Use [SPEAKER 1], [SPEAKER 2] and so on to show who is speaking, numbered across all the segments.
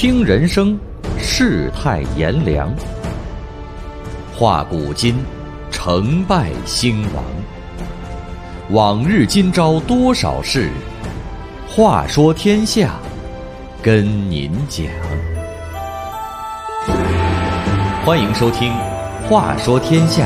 [SPEAKER 1] 听人生，世态炎凉，话古今，成败兴亡。往日今朝多少事，话说天下，跟您讲。欢迎收听《话说天下》。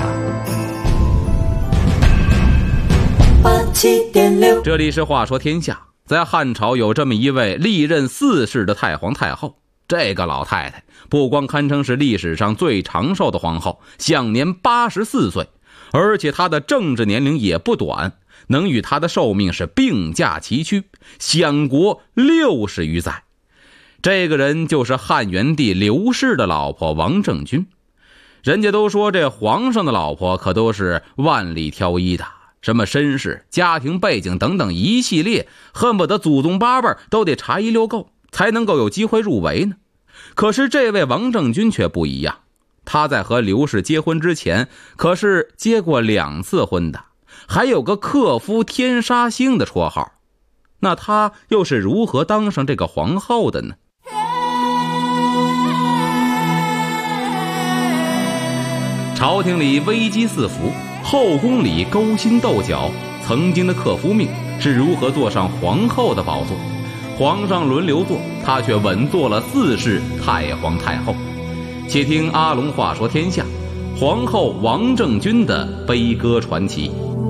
[SPEAKER 2] 这里是《话说天下》。在汉朝有这么一位历任4世的太皇太后，这个老太太不光堪称是历史上最长寿的皇后，享年84岁，而且她的政治年龄也不短，能与她的寿命是并驾齐驱，享国60余载。这个人就是汉元帝刘氏的老婆王政君。人家都说这皇上的老婆可都是万里挑一的，什么身世、家庭背景等等一系列，恨不得祖宗八辈都得查一溜够，才能够有机会入围呢。可是这位王政君却不一样，他在和刘氏结婚之前可是结过2次婚的，还有个克夫天杀星的绰号。那他又是如何当上这个皇后的呢？朝廷里危机四伏，后宫里勾心斗角，曾经的克夫命是如何坐上皇后的宝座？皇上轮流坐，她却稳坐了4世太皇太后。且听阿龙话说天下，皇后王政君的悲歌传奇。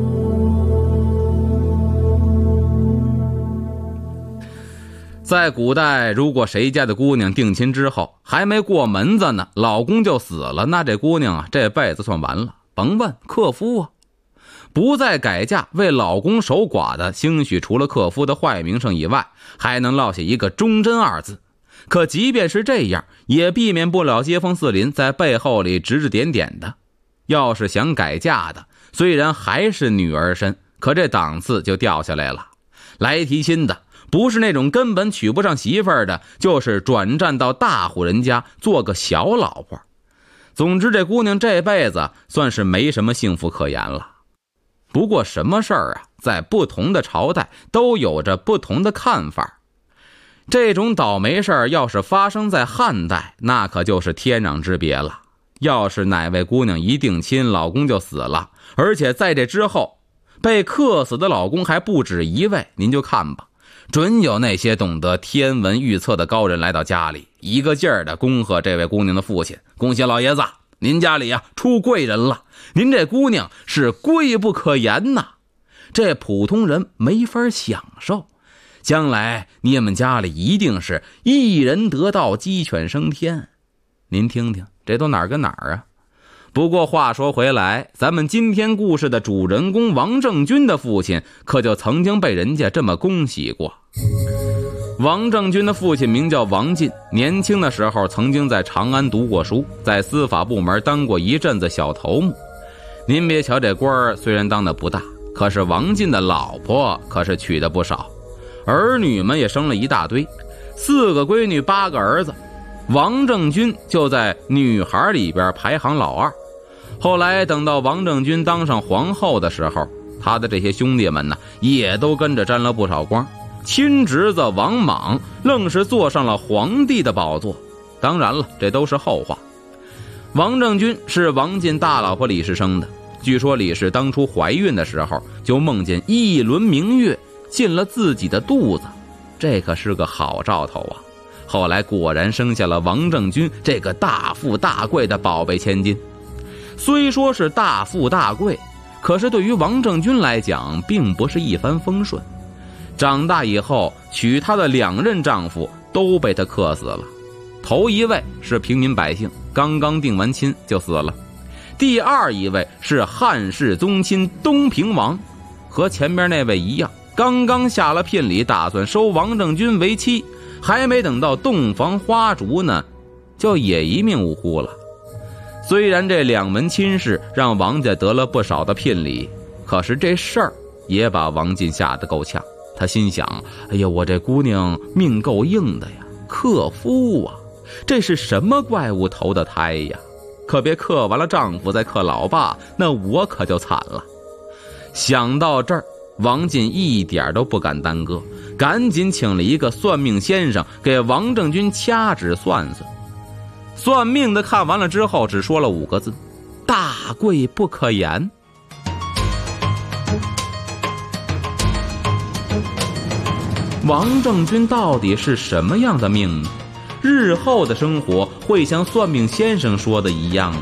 [SPEAKER 2] 在古代，如果谁家的姑娘定亲之后还没过门子呢，老公就死了，那这姑娘这辈子算完了，甭问克夫啊。不再改嫁为老公守寡的，兴许除了克夫的坏名声以外，还能落下一个忠贞2字。可即便是这样，也避免不了街坊四邻在背后里指指点点的。要是想改嫁的，虽然还是女儿身，可这档次就掉下来了。来提亲的不是那种根本娶不上媳妇儿的，就是转战到大户人家做个小老婆。总之这姑娘这辈子算是没什么幸福可言了。不过什么事儿啊，在不同的朝代都有着不同的看法。这种倒霉事儿要是发生在汉代，那可就是天壤之别了。要是哪位姑娘一定亲，老公就死了，而且在这之后被克死的老公还不止1位，您就看吧，准有那些懂得天文预测的高人来到家里，一个劲儿的恭贺这位姑娘的父亲，恭喜老爷子，您家里出贵人了，您这姑娘是贵不可言呐，这普通人没法享受，将来你们家里一定是一人得道鸡犬升天。您听听，这都哪儿跟哪儿啊？不过话说回来，咱们今天故事的主人公王政君的父亲可就曾经被人家这么恭喜过。王政君的父亲名叫王进，年轻的时候曾经在长安读过书，在司法部门当过一阵子小头目。您别瞧这官虽然当得不大，可是王进的老婆可是娶的不少，儿女们也生了一大堆，4个闺女8个儿子，王政君就在女孩里边排行老2。后来等到王政君当上皇后的时候，他的这些兄弟们呢，也都跟着沾了不少光。亲侄子王莽愣是坐上了皇帝的宝座。当然了，这都是后话。王政君是王进大老婆李氏生的，据说李氏当初怀孕的时候就梦见一轮明月进了自己的肚子，这可是个好兆头啊。后来果然生下了王政君这个大富大贵的宝贝千金。虽说是大富大贵，可是对于王政君来讲并不是一帆风顺。长大以后，娶她的2任丈夫都被她克死了。头一位是平民百姓，刚刚定完亲就死了。第2一位是汉室宗亲东平王，和前边那位一样，刚刚下了聘礼，打算收王政君为妻，还没等到洞房花烛呢，就也一命呜呼了。虽然这2门亲事让王家得了不少的聘礼，可是这事儿也把王进吓得够呛。他心想，哎呀，我这姑娘命够硬的呀，克夫啊，这是什么怪物投的胎呀？可别克完了丈夫再克老爸，那我可就惨了。想到这儿， 王进一点都不敢耽搁，赶紧请了一个算命先生给王政君掐指算算。算命的看完了之后只说了5个字：大贵不可言。王政君到底是什么样的命呢？日后的生活会像算命先生说的一样吗？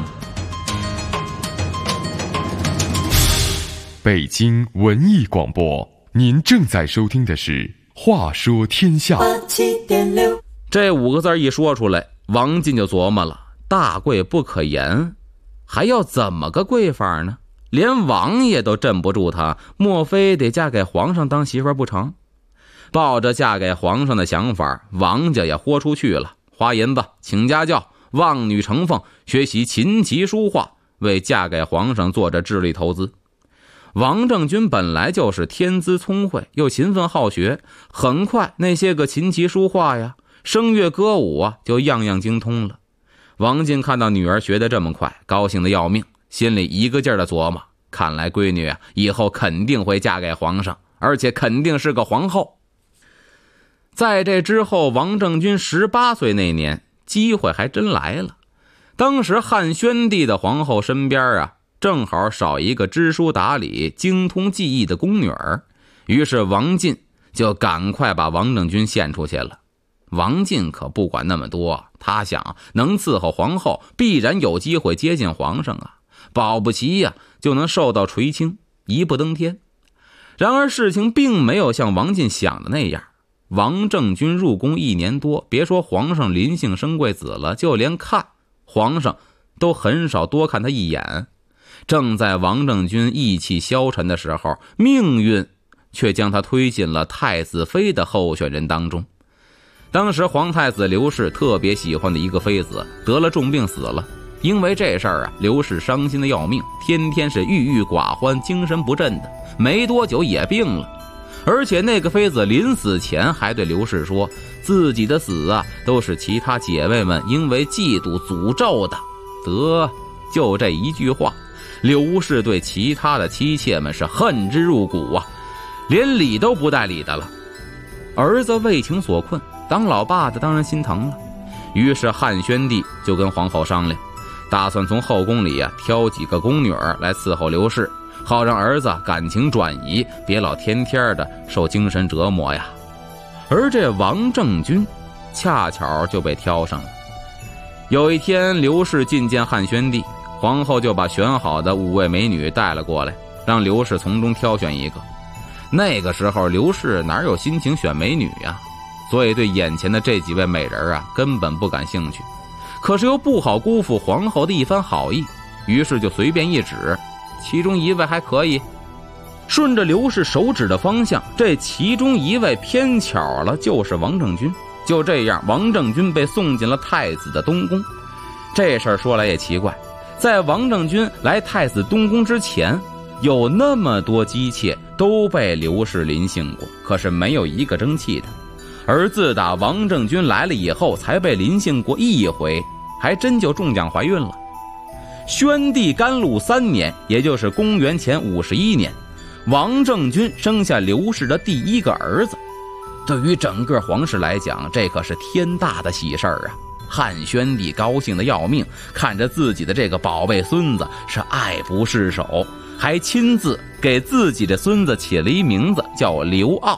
[SPEAKER 3] 北京文艺广播，您正在收听的是《话说天下》。
[SPEAKER 2] 这5个字一说出来，王进就琢磨了：大贵不可言，还要怎么个贵法呢？连王爷都镇不住他，莫非得嫁给皇上当媳妇不成？抱着嫁给皇上的想法，王家也豁出去了，花银子，请家教，望女成凤，学习琴棋书画，为嫁给皇上做着智力投资。王政君本来就是天资聪慧，又勤奋好学，很快那些个琴棋书画呀、声乐歌舞啊，就样样精通了。王进看到女儿学得这么快，高兴得要命，心里一个劲儿的琢磨：看来闺女啊，以后肯定会嫁给皇上，而且肯定是个皇后。在这之后，王政君18岁那年，机会还真来了。当时汉宣帝的皇后身边啊，正好少一个知书达理、精通技艺的宫女儿，于是王进就赶快把王政君献出去了。王进可不管那么多，他想能伺候皇后，必然有机会接近皇上啊，保不齐呀，就能受到垂青，一步登天。然而事情并没有像王进想的那样。王政君入宫1年多，别说皇上临幸生贵子了，就连看皇上都很少多看他一眼。正在王政君意气消沉的时候，命运却将他推进了太子妃的候选人当中。当时皇太子刘氏特别喜欢的一个妃子得了重病死了，因为这事儿啊，刘氏伤心的要命，天天是郁郁寡欢，精神不振的，没多久也病了。而且那个妃子临死前还对刘氏说，自己的死啊，都是其他姐妹们因为嫉妒诅咒的。就这一句话，刘氏对其他的妻妾们是恨之入骨啊，连理都不带理的了。儿子为情所困，当老爸的当然心疼了。于是汉宣帝就跟皇后商量，打算从后宫里挑几个宫女儿来伺候刘氏，好让儿子感情转移，别老天天的受精神折磨呀。而这王政君恰巧就被挑上了。有一天，刘氏觐见汉宣帝，皇后就把选好的5位美女带了过来，让刘氏从中挑选一个。那个时候刘氏哪有心情选美女呀，所以对眼前的这几位美人啊根本不感兴趣。可是又不好辜负皇后的一番好意，于是就随便一指，其中1位还可以。顺着刘氏手指的方向，这其中1位偏巧了就是王政君。就这样，王政君被送进了太子的东宫。这事儿说来也奇怪，在王政君来太子东宫之前，有那么多姬妾都被刘氏临幸过，可是没有一个争气的。而自打王政君来了以后，才被临幸过1回，还真就中奖怀孕了。宣帝甘露3年，也就是公元前51年，王政君生下刘氏的第1个儿子。对于整个皇室来讲，这可是天大的喜事儿啊！汉宣帝高兴得要命，看着自己的这个宝贝孙子是爱不释手，还亲自给自己的孙子起了一名字叫刘骜。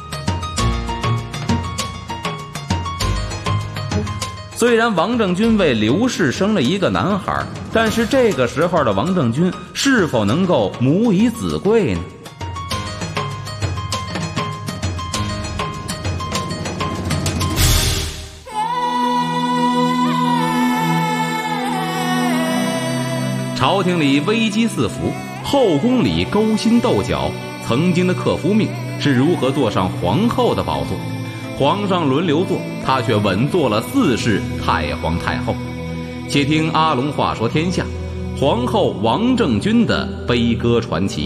[SPEAKER 2] 虽然王政君为刘氏生了一个男孩，但是这个时候的王政君是否能够母以子贵呢？朝廷里危机四伏，后宫里勾心斗角，曾经的克夫命是如何坐上皇后的宝座？皇上轮流坐，他却稳坐了4世太皇太后。且听阿龙话说天下，皇后王政君的悲歌传奇。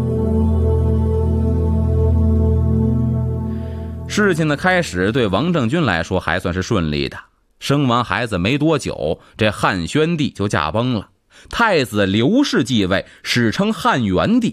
[SPEAKER 2] 事情的开始对王政君来说还算是顺利的，生完孩子没多久，这汉宣帝就驾崩了。太子刘氏继位，史称汉元帝。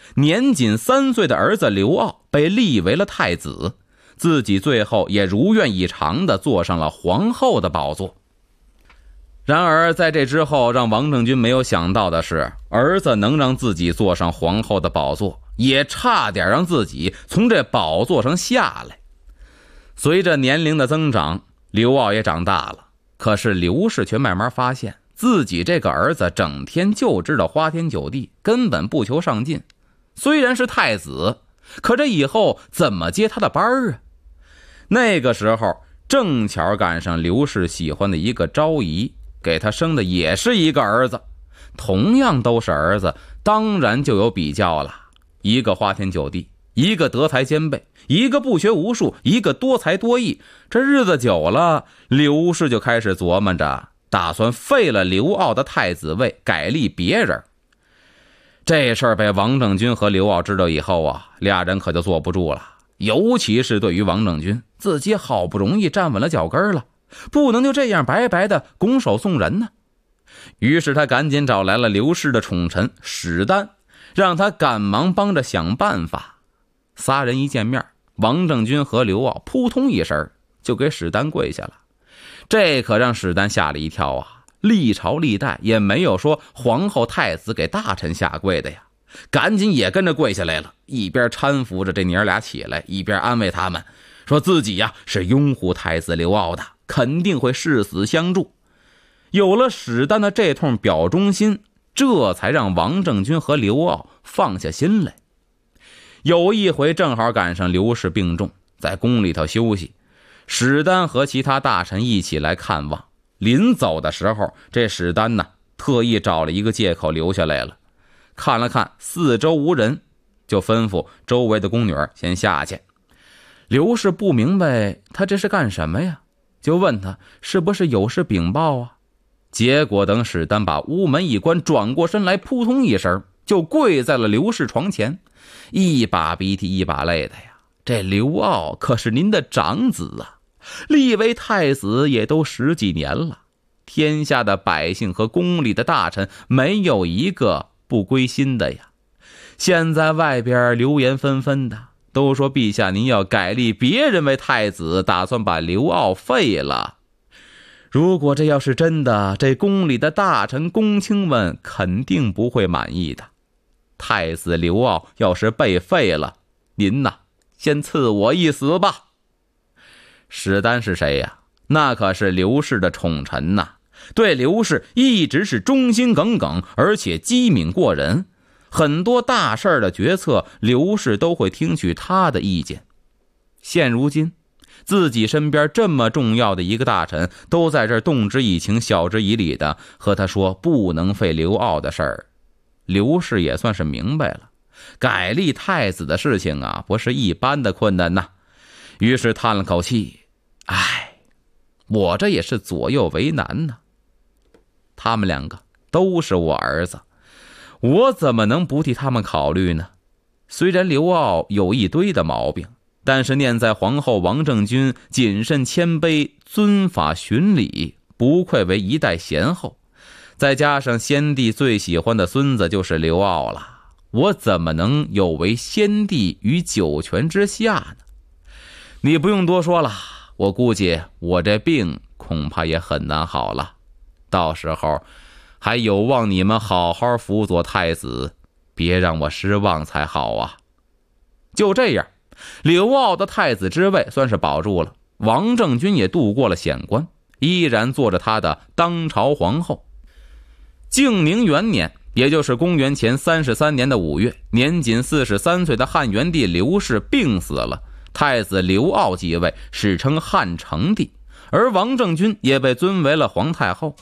[SPEAKER 2] 年仅3岁的儿子刘骜被立为了太子，自己最后也如愿以偿地坐上了皇后的宝座。然而在这之后，让王政君没有想到的是，儿子能让自己坐上皇后的宝座，也差点让自己从这宝座上下来。随着年龄的增长，刘骜也长大了，可是刘氏却慢慢发现自己这个儿子整天就知道花天酒地，根本不求上进。虽然是太子，可这以后怎么接他的班啊？那个时候正巧赶上刘氏喜欢的一个昭仪，给他生的也是一个儿子。同样都是儿子，当然就有比较了。一个花天酒地，一个德才兼备，一个不学无术，一个多才多艺。这日子久了，刘氏就开始琢磨着，打算废了刘骜的太子位，改立别人。这事儿被王政君和刘骜知道以后啊，俩人可就坐不住了。尤其是对于王政君，自己好不容易站稳了脚跟了，不能就这样白白的拱手送人呢。于是他赶紧找来了刘氏的宠臣史丹，让他赶忙帮着想办法。仨人一见面，王政君和刘骜扑通一声就给史丹跪下了。这可让史丹吓了一跳啊！历朝历代也没有说皇后太子给大臣下跪的呀，赶紧也跟着跪下来了，一边搀扶着这娘俩起来，一边安慰他们，说自己呀是拥护太子刘骜的，肯定会誓死相助。有了史丹的这通表忠心，这才让王政君和刘骜放下心来。有一回正好赶上刘氏病重，在宫里头休息，史丹和其他大臣一起来看望。临走的时候，这史丹呢特意找了一个借口留下来了，看了看四周无人，就吩咐周围的宫女先下去。刘氏不明白他这是干什么呀，就问他是不是有事禀报啊。结果等史丹把屋门一关，转过身来，扑通一声就跪在了刘氏床前，一把鼻涕一把泪的呀。这刘骜可是您的长子啊，立为太子也都10几年了，天下的百姓和宫里的大臣没有一个不归心的呀。现在外边流言纷纷的，都说陛下您要改立别人为太子，打算把刘骜废了。如果这要是真的，这宫里的大臣公卿们肯定不会满意的。太子刘骜要是被废了，您呐先赐我一死吧。史丹是谁呀？那可是刘氏的宠臣呐，对刘氏一直是忠心耿耿，而且机敏过人。很多大事的决策，刘氏都会听取他的意见。现如今自己身边这么重要的一个大臣都在这儿动之以情晓之以理的和他说不能废刘骜的事儿，刘氏也算是明白了，改立太子的事情啊不是一般的困难呐。于是叹了口气，我这也是左右为难呢。他们两个都是我儿子，我怎么能不替他们考虑呢？虽然刘骜有一堆的毛病，但是念在皇后王政君谨慎谦卑，遵法循礼，不愧为一代贤后，再加上先帝最喜欢的孙子就是刘骜了，我怎么能有违先帝于九泉之下呢？你不用多说了，我估计我这病恐怕也很难好了，到时候还有望你们好好辅佐太子，别让我失望才好啊。就这样，刘骜的太子之位算是保住了，王政君也度过了险关，依然做着他的当朝皇后。靖宁元年，也就是公元前33年的5月，年仅43岁的汉元帝刘氏病死了，太子刘骜继位，史称汉成帝，而王政君也被尊为了皇太后。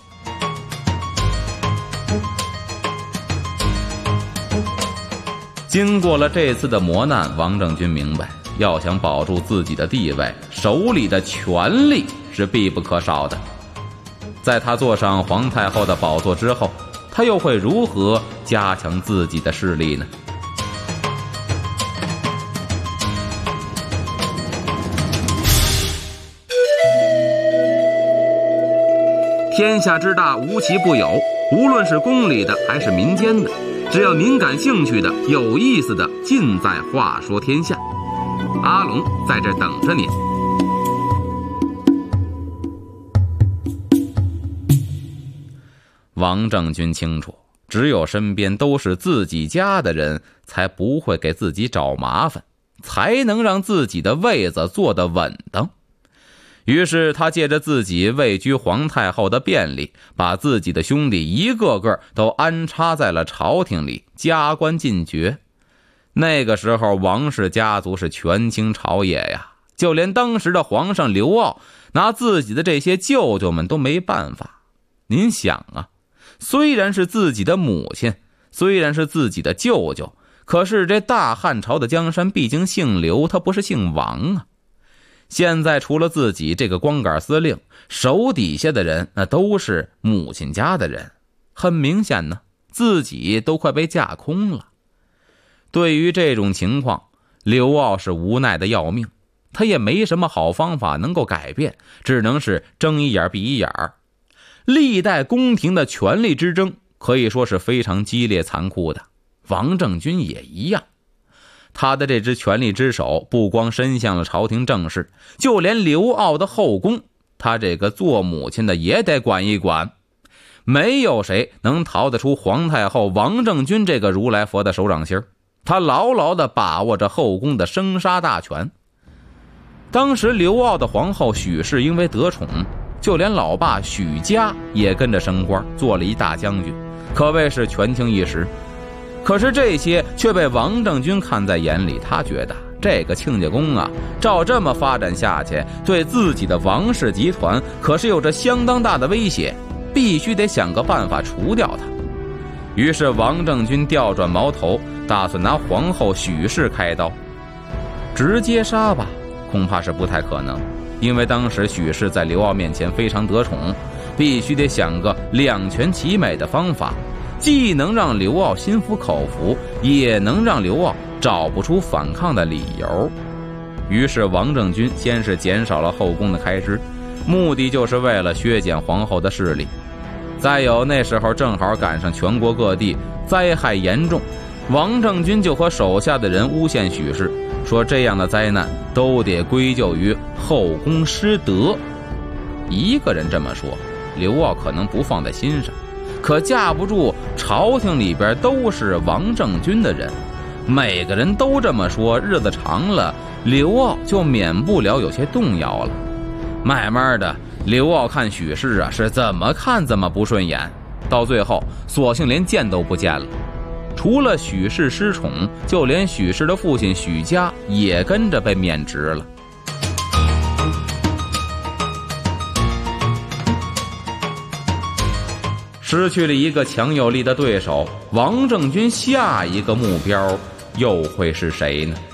[SPEAKER 2] 经过了这次的磨难，王政君明白，要想保住自己的地位，手里的权力是必不可少的。在他坐上皇太后的宝座之后，他又会如何加强自己的势力呢？天下之大，无奇不有，无论是宫里的还是民间的， 只要您感兴趣的、有意思的，尽在话说天下。阿龙在这等着您。王政君清楚，只有身边都是自己家的人，才不会给自己找麻烦，才能让自己的位子坐得稳当。于是他借着自己位居皇太后的便利，把自己的兄弟一个个都安插在了朝廷里，加官进爵。那个时候王氏家族是权倾朝野呀，就连当时的皇上刘骜拿自己的这些舅舅们都没办法。您想啊，虽然是自己的母亲，虽然是自己的舅舅，可是这大汉朝的江山毕竟姓刘，他不是姓王啊。现在除了自己这个光杆司令，手底下的人那都是母亲家的人，很明显呢，自己都快被架空了。对于这种情况，刘骜是无奈的要命，他也没什么好方法能够改变，只能是睁一眼闭一眼。历代宫廷的权力之争可以说是非常激烈残酷的，王政君也一样。他的这只权力之手不光伸向了朝廷政事，就连刘骜的后宫，他这个做母亲的也得管一管。没有谁能逃得出皇太后王政君这个如来佛的手掌心，他牢牢地把握着后宫的生杀大权。当时刘骜的皇后许氏因为得宠，就连老爸许家也跟着升官，做了一大将军，可谓是权倾一时。可是这些却被王政君看在眼里，他觉得这个亲家公啊，照这么发展下去，对自己的王氏集团可是有着相当大的威胁，必须得想个办法除掉他。于是王政君调转矛头，打算拿皇后许氏开刀。直接杀吧，恐怕是不太可能，因为当时许氏在刘骜面前非常得宠，必须得想个两全其美的方法，既能让刘骜心服口服，也能让刘骜找不出反抗的理由。于是王政君先是减少了后宫的开支，目的就是为了削减皇后的势力。再有那时候正好赶上全国各地灾害严重，王政君就和手下的人诬陷许氏，说这样的灾难都得归咎于后宫失德。一个人这么说，刘骜可能不放在心上，可架不住朝廷里边都是王政君的人，每个人都这么说，日子长了，刘骜就免不了有些动摇了。慢慢的，刘骜看许氏啊，是怎么看怎么不顺眼，到最后索性连见都不见了。除了许氏失宠，就连许氏的父亲许家也跟着被免职了。失去了一个强有力的对手，王政君下一个目标又会是谁呢？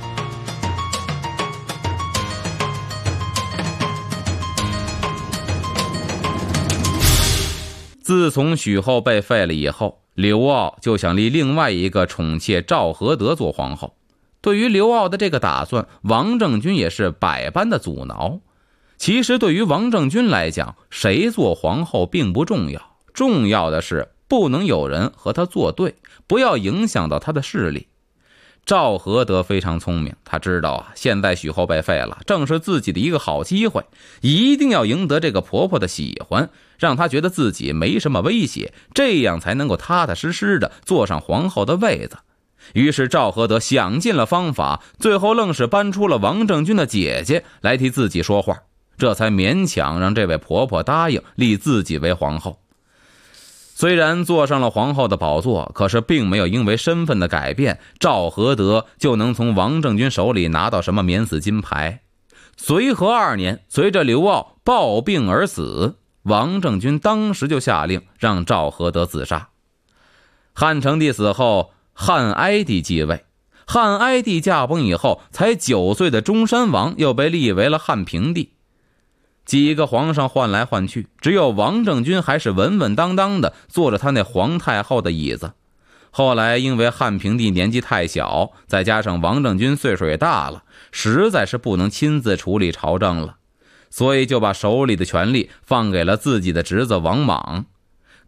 [SPEAKER 2] 自从许后被废了以后，刘骜就想立另外一个宠妾赵合德做皇后。对于刘骜的这个打算，王政君也是百般的阻挠。其实对于王政君来讲，谁做皇后并不重要，重要的是不能有人和他作对，不要影响到他的势力。赵合德非常聪明，他知道啊，现在许后被废了，正是自己的一个好机会，一定要赢得这个婆婆的喜欢，让她觉得自己没什么威胁，这样才能够踏踏实实的坐上皇后的位子。于是赵合德想尽了方法，最后愣是搬出了王政君的姐姐来替自己说话，这才勉强让这位婆婆答应立自己为皇后。虽然坐上了皇后的宝座，可是并没有因为身份的改变，赵合德就能从王政君手里拿到什么免死金牌。随和2年，随着刘骜暴病而死，王政君当时就下令让赵合德自杀。汉成帝死后，汉哀帝继位。汉哀帝驾崩以后，才9岁的中山王又被立为了汉平帝。几个皇上换来换去，只有王政君还是稳稳当当的坐着他那皇太后的椅子。后来因为汉平帝年纪太小，再加上王政君岁数也大了，实在是不能亲自处理朝政了，所以就把手里的权力放给了自己的侄子王莽。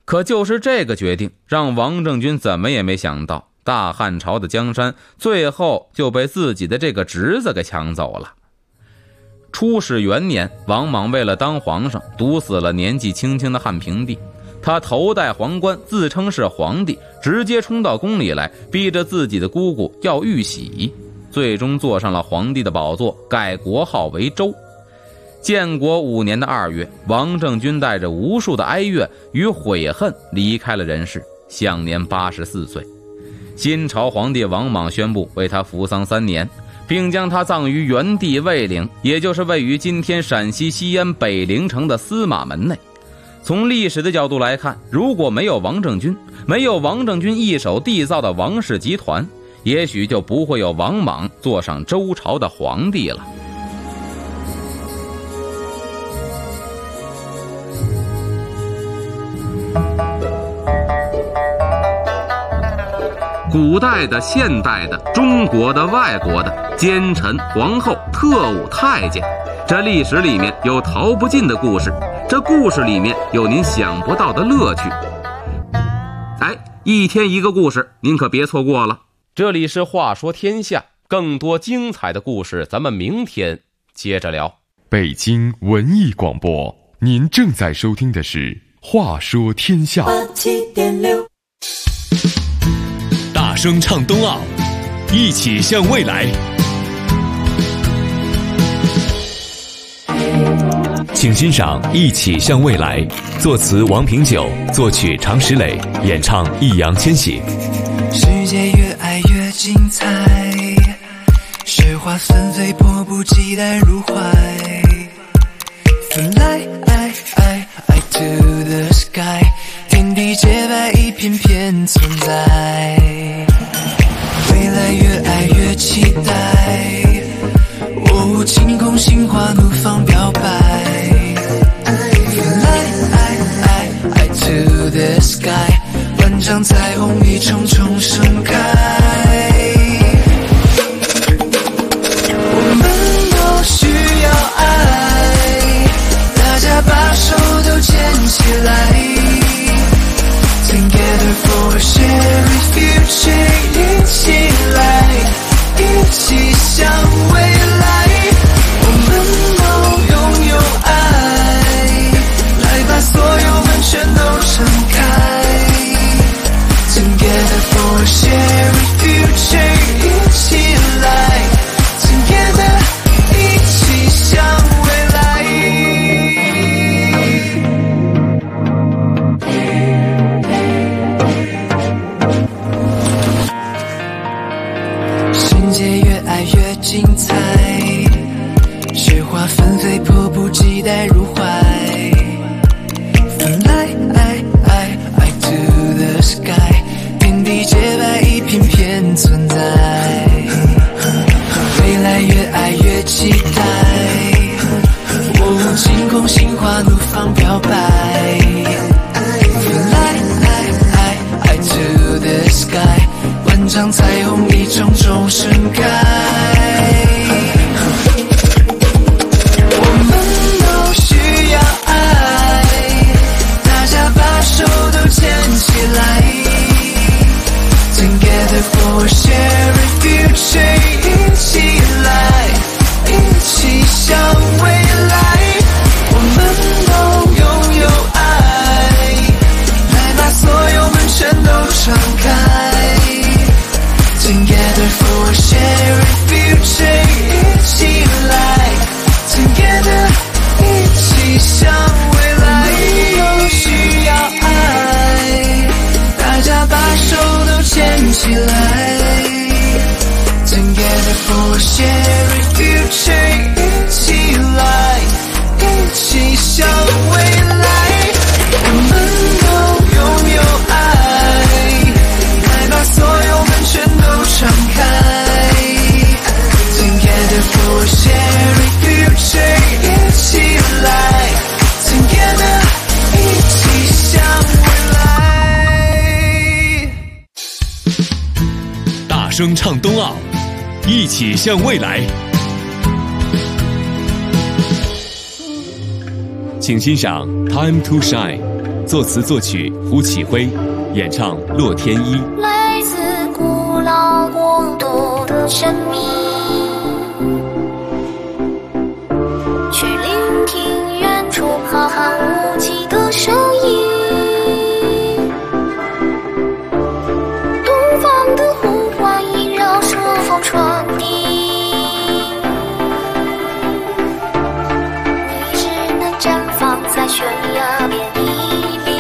[SPEAKER 2] 可就是这个决定，让王政君怎么也没想到，大汉朝的江山最后就被自己的这个侄子给抢走了。初始元年，王莽为了当皇上，毒死了年纪轻轻的汉平帝。他头戴皇冠，自称是皇帝，直接冲到宫里来，逼着自己的姑姑要玉玺，最终坐上了皇帝的宝座，改国号为周。建国5年的2月，王政君带着无数的哀怨与悔恨离开了人世，享年84岁。新朝皇帝王莽宣布为他服丧3年，并将他葬于原地魏陵，也就是位于今天陕西西安北陵城的司马门内。从历史的角度来看，如果没有王政君，没有王政君一手缔造的王氏集团，也许就不会有王莽坐上周朝的皇帝了。古代的、现代的、中国的、外国的，奸臣、皇后、特务、太监，这历史里面有逃不尽的故事，这故事里面有您想不到的乐趣。一天一个故事，您可别错过了。这里是话说天下，更多精彩的故事咱们明天接着聊。
[SPEAKER 3] 北京文艺广播，您正在收听的是话说天下。
[SPEAKER 4] 87.6
[SPEAKER 5] 大声唱冬奥，一起向未来。请欣赏《一起向未来》，作词王平久，作曲常石磊，演唱易烊千玺。
[SPEAKER 4] 世界越爱越精彩，雪花纷飞，迫不及待入怀。Fly to the sky， 天地洁白，一片片存在。未来越爱越期待，晴空心花怒放表白。Fly to the sky， 万丈彩虹一重重盛开。我们都需要爱，大家把手都牵起来。Together for a shared future， 一起来，一起向未来。我们都拥有爱，来把所有门全都敞开。Together for a shared future， 一起来 Together， 一起向未来。世界越爱越精彩，雪花纷飞，迫不及待入怀。Fly to the sky， 天地洁白，一片片存在。未来越爱越期待，晴空心花怒放表白。Fly to the sky， 万丈彩虹一重重盛开。我们都需要爱，大家把手都牵起来。Together for a shared future， 一起来，一起向未来。我们都拥有爱，来把所有门全都敞开。Together for a shared future， 一起来 Together， 一起向未来。都需要爱，大家把手都牵起来。Together for a shared future， 一起来，一起向未来。我们都拥有爱，来把所有门全都敞开。Together for a shared future， 一起来 Together， 一起向未来。
[SPEAKER 5] 大声唱冬奥，一起向未来。请欣赏《Time to Shine》， 作词作曲胡启辉，演唱洛天依。
[SPEAKER 6] 来自古老国度的神秘，去聆听远处浩瀚无际的声音。东方的呼唤萦绕顺风传递，你只能绽放在悬崖边屹立。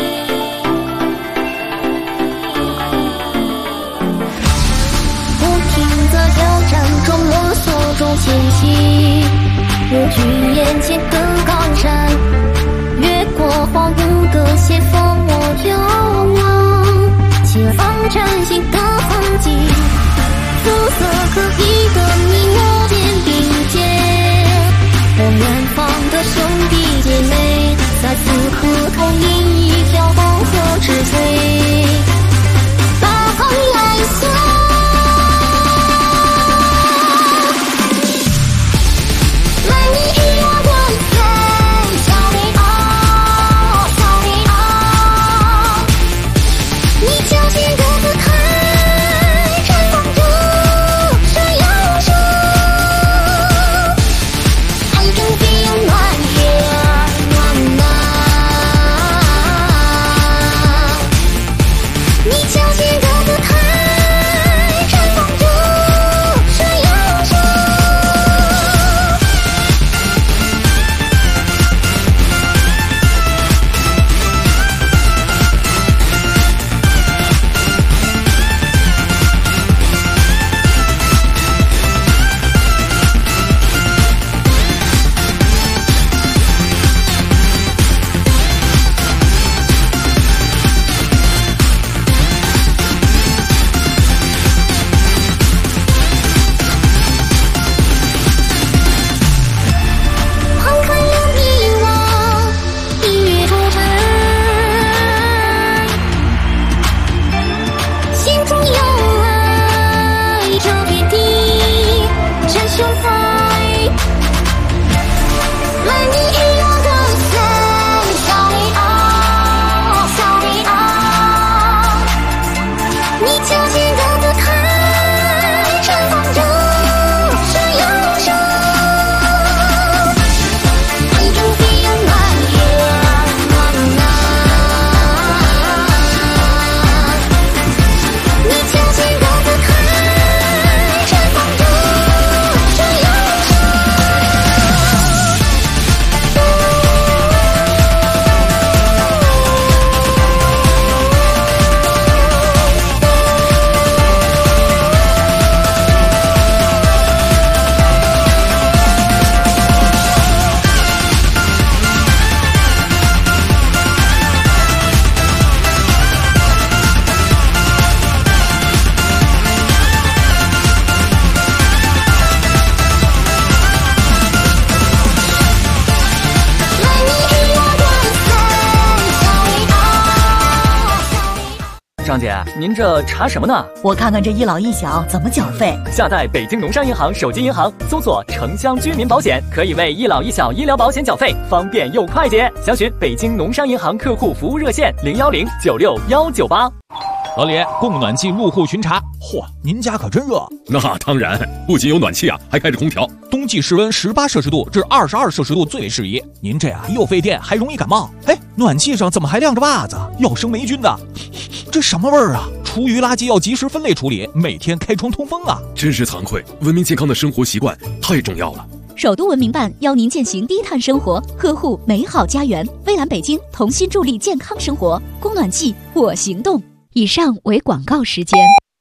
[SPEAKER 6] 不停地挑战中摸索中前行，无惧眼前的高山，越过荒芜的斜峰，我眺望前方崭新的痕迹。肤色各异的你我肩并肩，我远方的兄弟姐妹在此刻同饮一条黄河之水，大航来向。
[SPEAKER 7] 张姐，您这查什么呢？
[SPEAKER 8] 我看看这一老一小怎么缴费。
[SPEAKER 7] 下载北京农商银行手机银行，搜索城乡居民保险，可以为一老一小医疗保险缴费，方便又快捷。详询北京农商银行客户服务热线010969198。
[SPEAKER 9] 老李，供暖气入户巡查。
[SPEAKER 10] 嚯，您家可真热。
[SPEAKER 11] 那当然，不仅有暖气啊，还开着空调。
[SPEAKER 10] 冬季室温18摄氏度至22摄氏度最为适宜。您这啊又费电还容易感冒。哎，暖气上怎么还晾着袜子？要生霉菌的。这什么味儿啊？厨余垃圾要及时分类处理，每天开窗通风啊！
[SPEAKER 11] 真是惭愧，文明健康的生活习惯太重要了。
[SPEAKER 12] 首都文明办邀您践行低碳生活，呵护美好家园。蔚蓝北京同心助力健康生活，供暖季我行动。以上为广告时间。